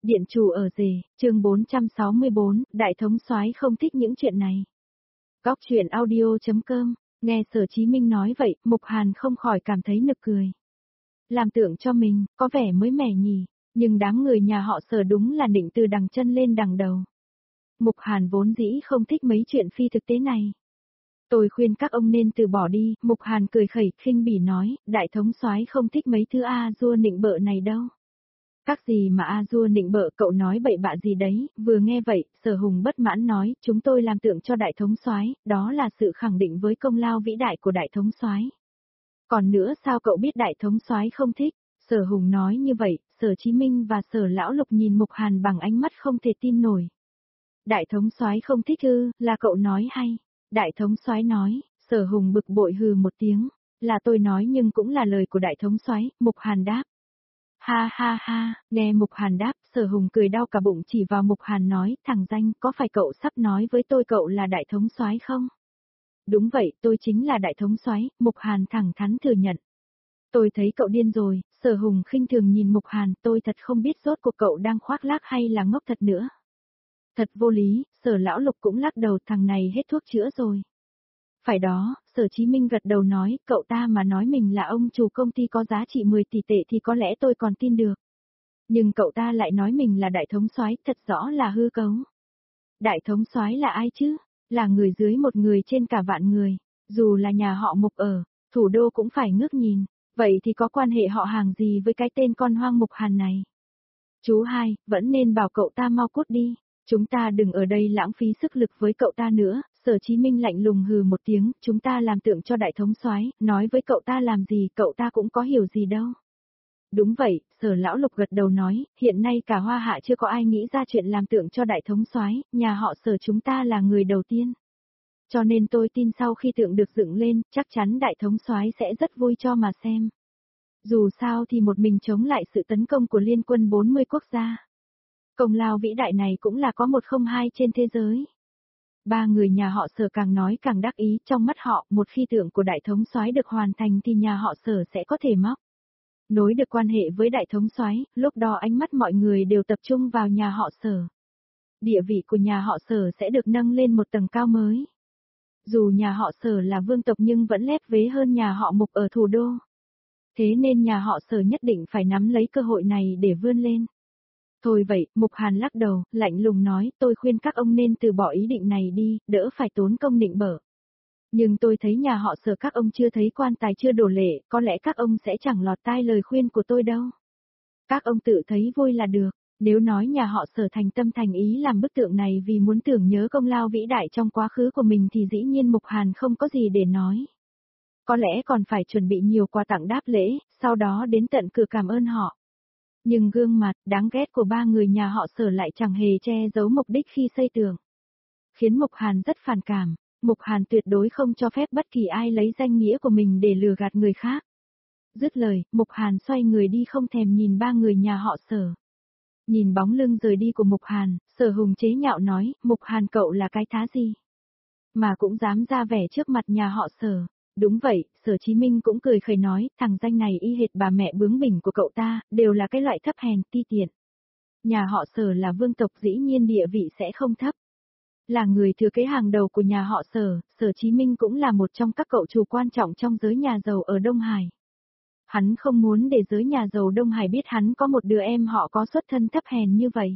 Điện chủ ở rể, chương 464, Đại thống soái không thích những chuyện này. Góc truyện audio.com, nghe Sở Chí Minh nói vậy, Mục Hàn không khỏi cảm thấy nực cười. Làm tượng cho mình, có vẻ mới mẻ nhỉ, nhưng đám người nhà họ Sở đúng là định từ đằng chân lên đằng đầu. Mục Hàn vốn dĩ không thích mấy chuyện phi thực tế này. Tôi khuyên các ông nên từ bỏ đi, Mục Hàn cười khẩy khinh bỉ nói, Đại thống soái không thích mấy thứ A-dua nịnh bợ này đâu. Các gì mà A-dua nịnh bợ, cậu nói bậy bạ gì đấy? Vừa nghe vậy, Sở Hùng bất mãn nói, chúng tôi làm tượng cho Đại thống soái, đó là sự khẳng định với công lao vĩ đại của Đại thống soái. Còn nữa sao cậu biết Đại thống soái không thích? Sở Hùng nói như vậy, Sở Chí Minh và Sở Lão Lục nhìn Mục Hàn bằng ánh mắt không thể tin nổi. Đại thống soái không thích ư? Là cậu nói hay? Đại thống soái nói. Sở Hùng bực bội hừ một tiếng, là tôi nói nhưng cũng là lời của Đại thống soái. Mục Hàn đáp. Ha ha ha, nghe Mục Hàn đáp, Sở Hùng cười đau cả bụng chỉ vào Mục Hàn nói, thằng danh, có phải cậu sắp nói với tôi cậu là Đại thống soái không? Đúng vậy, tôi chính là Đại thống soái. Mục Hàn thẳng thắn thừa nhận. Tôi thấy cậu điên rồi. Sở Hùng khinh thường nhìn Mục Hàn, tôi thật không biết rốt cuộc cậu đang khoác lác hay là ngốc thật nữa. Thật vô lý, Sở Lão Lục cũng lắc đầu, thằng này hết thuốc chữa rồi. Phải đó, Sở Chí Minh gật đầu nói, cậu ta mà nói mình là ông chủ công ty có giá trị 10 tỷ tệ thì có lẽ tôi còn tin được. Nhưng cậu ta lại nói mình là Đại thống soái, thật rõ là hư cấu. Đại thống soái là ai chứ? Là người dưới một người trên cả vạn người. Dù là nhà họ Mục ở, thủ đô cũng phải ngước nhìn. Vậy thì có quan hệ họ hàng gì với cái tên con hoang Mục Hàn này? Chú hai, vẫn nên bảo cậu ta mau cút đi. Chúng ta đừng ở đây lãng phí sức lực với cậu ta nữa. Sở Chí Minh lạnh lùng hừ một tiếng, chúng ta làm tượng cho Đại thống soái, nói với cậu ta làm gì cậu ta cũng có hiểu gì đâu. Đúng vậy, Sở Lão Lục gật đầu nói, hiện nay cả Hoa Hạ chưa có ai nghĩ ra chuyện làm tượng cho Đại thống soái, nhà họ Sở chúng ta là người đầu tiên. Cho nên tôi tin sau khi tượng được dựng lên, chắc chắn Đại thống soái sẽ rất vui cho mà xem. Dù sao thì một mình chống lại sự tấn công của liên quân 40 quốc gia. Công lao vĩ đại này cũng là có 102 trên thế giới. Ba người nhà họ Sở càng nói càng đắc ý, trong mắt họ, một khi tượng của Đại thống soái được hoàn thành thì nhà họ Sở sẽ có thể móc nối được quan hệ với Đại thống soái, lúc đó ánh mắt mọi người đều tập trung vào nhà họ Sở. Địa vị của nhà họ Sở sẽ được nâng lên một tầng cao mới. Dù nhà họ Sở là vương tộc nhưng vẫn lép vế hơn nhà họ Mục ở thủ đô. Thế nên nhà họ Sở nhất định phải nắm lấy cơ hội này để vươn lên. Thôi vậy, Mục Hàn lắc đầu, lạnh lùng nói, tôi khuyên các ông nên từ bỏ ý định này đi, đỡ phải tốn công nịnh bợ. Nhưng tôi thấy nhà họ Sở các ông chưa thấy quan tài chưa đổ lệ, có lẽ các ông sẽ chẳng lọt tai lời khuyên của tôi đâu. Các ông tự thấy vui là được, nếu nói nhà họ Sở thành tâm thành ý làm bức tượng này vì muốn tưởng nhớ công lao vĩ đại trong quá khứ của mình thì dĩ nhiên Mục Hàn không có gì để nói. Có lẽ còn phải chuẩn bị nhiều quà tặng đáp lễ, sau đó đến tận cửa cảm ơn họ. Nhưng gương mặt đáng ghét của ba người nhà họ Sở lại chẳng hề che giấu mục đích khi xây tường. Khiến Mục Hàn rất phản cảm, Mục Hàn tuyệt đối không cho phép bất kỳ ai lấy danh nghĩa của mình để lừa gạt người khác. Dứt lời, Mục Hàn xoay người đi không thèm nhìn ba người nhà họ Sở. Nhìn bóng lưng rời đi của Mục Hàn, Sở Hùng chế nhạo nói, Mục Hàn cậu là cái thá gì? Mà cũng dám ra vẻ trước mặt nhà họ Sở. Đúng vậy, Sở Chí Minh cũng cười khẩy nói, thằng danh này y hệt bà mẹ bướng bỉnh của cậu ta, đều là cái loại thấp hèn, ti tiện. Nhà họ Sở là vương tộc dĩ nhiên địa vị sẽ không thấp. Là người thừa kế hàng đầu của nhà họ Sở, Sở Chí Minh cũng là một trong các cậu chủ quan trọng trong giới nhà giàu ở Đông Hải. Hắn không muốn để giới nhà giàu Đông Hải biết hắn có một đứa em họ có xuất thân thấp hèn như vậy.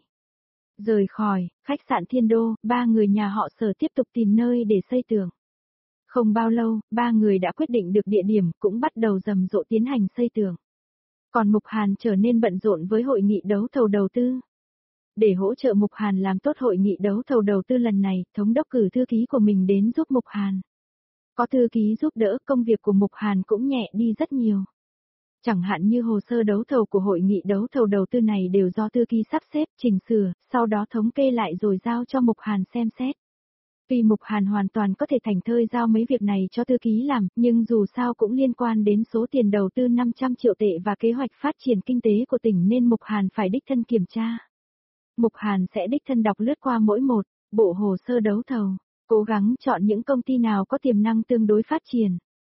Rời khỏi khách sạn Thiên Đô, ba người nhà họ Sở tiếp tục tìm nơi để xây tường. Không bao lâu, ba người đã quyết định được địa điểm, cũng bắt đầu rầm rộ tiến hành xây tường. Còn Mục Hàn trở nên bận rộn với hội nghị đấu thầu đầu tư. Để hỗ trợ Mục Hàn làm tốt hội nghị đấu thầu đầu tư lần này, thống đốc cử thư ký của mình đến giúp Mục Hàn. Có thư ký giúp đỡ, công việc của Mục Hàn cũng nhẹ đi rất nhiều. Chẳng hạn như hồ sơ đấu thầu của hội nghị đấu thầu đầu tư này đều do thư ký sắp xếp, chỉnh sửa, sau đó thống kê lại rồi giao cho Mục Hàn xem xét. Tuy Mục Hàn hoàn toàn có thể thành thơi giao mấy việc này cho thư ký làm, nhưng dù sao cũng liên quan đến số tiền đầu tư 500 triệu tệ và kế hoạch phát triển kinh tế của tỉnh nên Mục Hàn phải đích thân kiểm tra. Mục Hàn sẽ đích thân đọc lướt qua mỗi một bộ hồ sơ đấu thầu, cố gắng chọn những công ty nào có tiềm năng tương đối phát triển.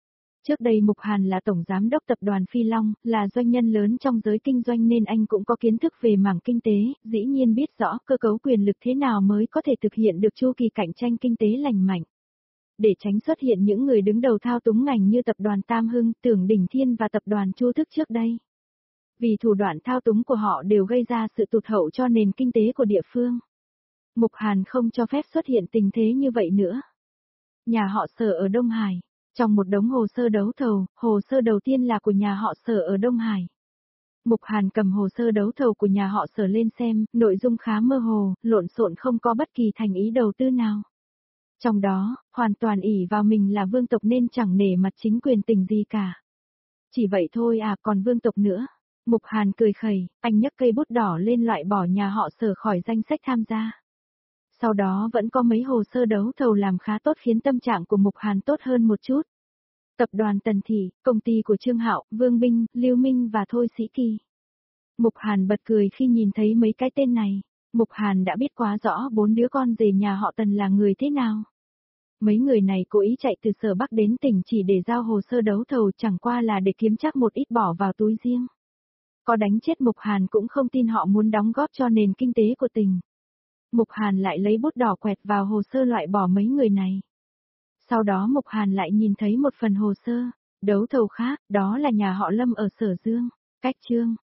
Trước đây Mục Hàn là tổng giám đốc tập đoàn Phi Long, là doanh nhân lớn trong giới kinh doanh nên anh cũng có kiến thức về mảng kinh tế, dĩ nhiên biết rõ cơ cấu quyền lực thế nào mới có thể thực hiện được chu kỳ cạnh tranh kinh tế lành mạnh. Để tránh xuất hiện những người đứng đầu thao túng ngành như tập đoàn Tam Hưng, Tưởng Đỉnh Thiên và tập đoàn Chu Thức trước đây. Vì thủ đoạn thao túng của họ đều gây ra sự tụt hậu cho nền kinh tế của địa phương. Mục Hàn không cho phép xuất hiện tình thế như vậy nữa. Nhà họ Sở ở Đông Hải. Trong một đống hồ sơ đấu thầu, hồ sơ đầu tiên là của nhà họ Sở ở Đông Hải. Mục Hàn cầm hồ sơ đấu thầu của nhà họ Sở lên xem, nội dung khá mơ hồ, lộn xộn không có bất kỳ thành ý đầu tư nào. Trong đó, hoàn toàn ỷ vào mình là vương tộc nên chẳng nể mặt chính quyền tỉnh gì cả. Chỉ vậy thôi à, còn vương tộc nữa. Mục Hàn cười khẩy, anh nhấc cây bút đỏ lên loại bỏ nhà họ Sở khỏi danh sách tham gia. Sau đó vẫn có mấy hồ sơ đấu thầu làm khá tốt khiến tâm trạng của Mục Hàn tốt hơn một chút. Tập đoàn Tần Thị, công ty của Trương Hạo, Vương Binh, Lưu Minh và Thôi Sĩ Kỳ. Mục Hàn bật cười khi nhìn thấy mấy cái tên này. Mục Hàn đã biết quá rõ 4 đứa con rể nhà họ Tần là người thế nào. Mấy người này cố ý chạy từ Sở Bắc đến tỉnh chỉ để giao hồ sơ đấu thầu chẳng qua là để kiếm chắc một ít bỏ vào túi riêng. Có đánh chết Mục Hàn cũng không tin họ muốn đóng góp cho nền kinh tế của tỉnh. Mục Hàn lại lấy bút đỏ quẹt vào hồ sơ loại bỏ mấy người này. Sau đó Mục Hàn lại nhìn thấy một phần hồ sơ, đấu thầu khác, đó là nhà họ Lâm ở Sở Dương, cách chương.